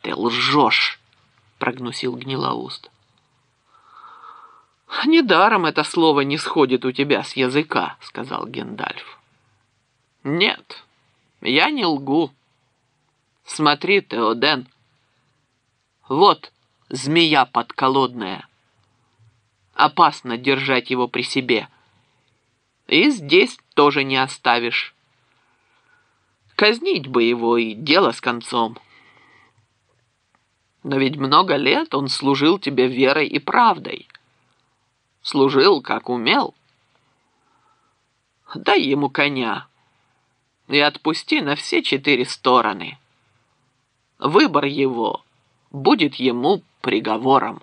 Ты лжешь, прогнусил Гнилоуст. Недаром это слово не сходит у тебя с языка, сказал Гендальф. Нет, я не лгу. Смотри, Теоден, вот змея подколодная. Опасно держать его при себе. И здесь тоже не оставишь. Казнить бы его, и дело с концом. Но ведь много лет он служил тебе верой и правдой. Служил, как умел. Дай ему коня и отпусти на все 4 стороны. Выбор его будет ему приговором.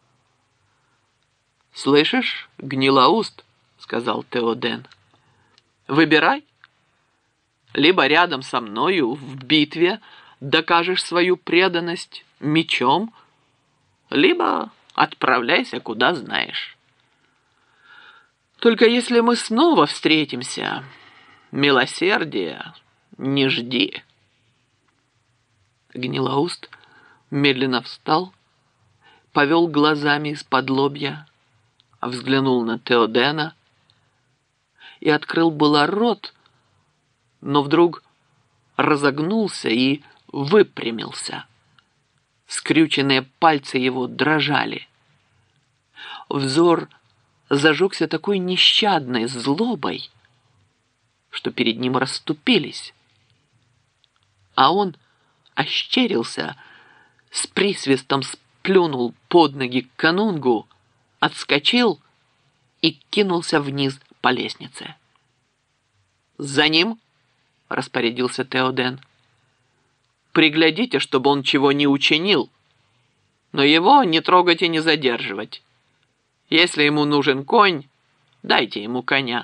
«Слышишь, Гнилоуст?» — сказал Теоден. «Выбирай. Либо рядом со мною в битве докажешь свою преданность мечом, либо отправляйся куда знаешь. Только если мы снова встретимся, милосердия не жди». Гнилоуст медленно встал, повел глазами из-под лобья, взглянул на Теодена и открыл было рот, но вдруг разогнулся и выпрямился. Скрюченные пальцы его дрожали. Взор зажегся такой нещадной злобой, что перед ним расступились, а он ощерился, с присвистом сплюнул под ноги канунгу, отскочил и кинулся вниз по лестнице. «За ним!» — распорядился Теоден. «Приглядите, чтобы он чего не учинил, но его не трогать и не задерживать. Если ему нужен конь, дайте ему коня».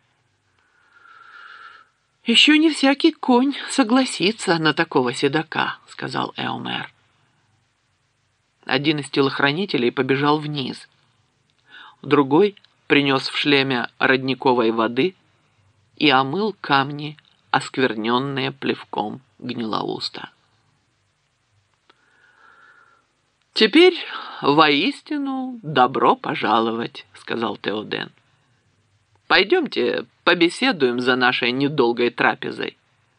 «Еще не всякий конь согласится на такого седока», — сказал Эомер. Один из телохранителей побежал вниз. Другой принес в шлеме родниковой воды и омыл камни, оскверненные плевком Гнилоуста. «Теперь воистину добро пожаловать», — сказал Теоден. «Пойдемте побеседуем за нашей недолгой трапезой».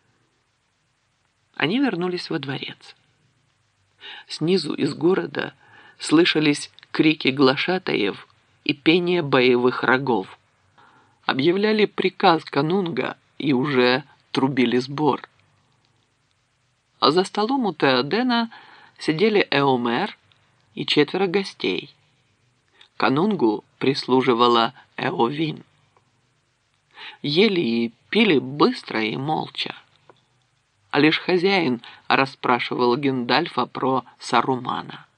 Они вернулись во дворец. Снизу из города слышались крики глашатаев и пение боевых рогов. Объявляли приказ канунга и уже трубили сбор. А за столом у Теодена сидели Эомер и 4 гостей. Канунгу прислуживала Эовин. Ели и пили быстро и молча. А лишь хозяин расспрашивал Гендальфа про Сарумана.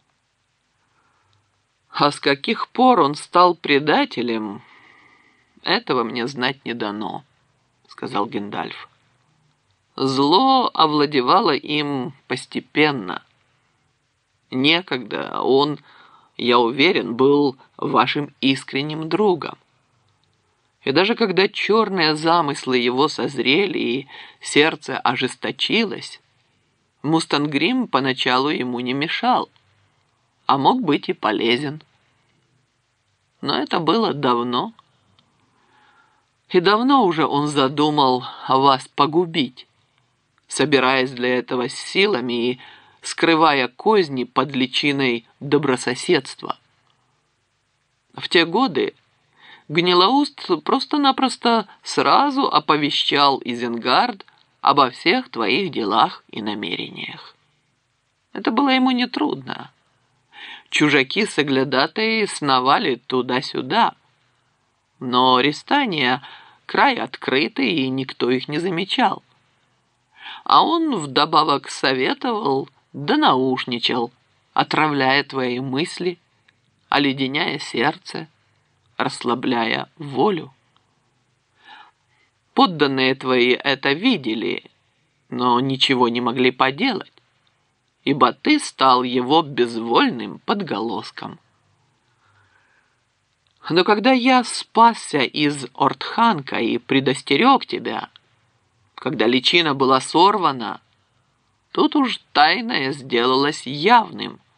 «А с каких пор он стал предателем, этого мне знать не дано», — сказал Гендальф. «Зло овладевало им постепенно. Некогда он, я уверен, был вашим искренним другом. И даже когда черные замыслы его созрели и сердце ожесточилось, Мустангрим поначалу ему не мешал, а мог быть и полезен. Но это было давно. И давно уже он задумал вас погубить, собираясь для этого с силами и скрывая козни под личиной добрососедства. В те годы Гнилоуст просто-напросто сразу оповещал Изенгард обо всех твоих делах и намерениях. Это было ему нетрудно. Чужаки-соглядатаи сновали туда-сюда, но Ристания край открытый, и никто их не замечал. А он вдобавок советовал да наушничал, отравляя твои мысли, оледеняя сердце, расслабляя волю. Подданные твои это видели, но ничего не могли поделать, ибо ты стал его безвольным подголоском. Но когда я спасся из Ортханка и предостерег тебя, когда личина была сорвана, Тут уж тайное сделалось явным.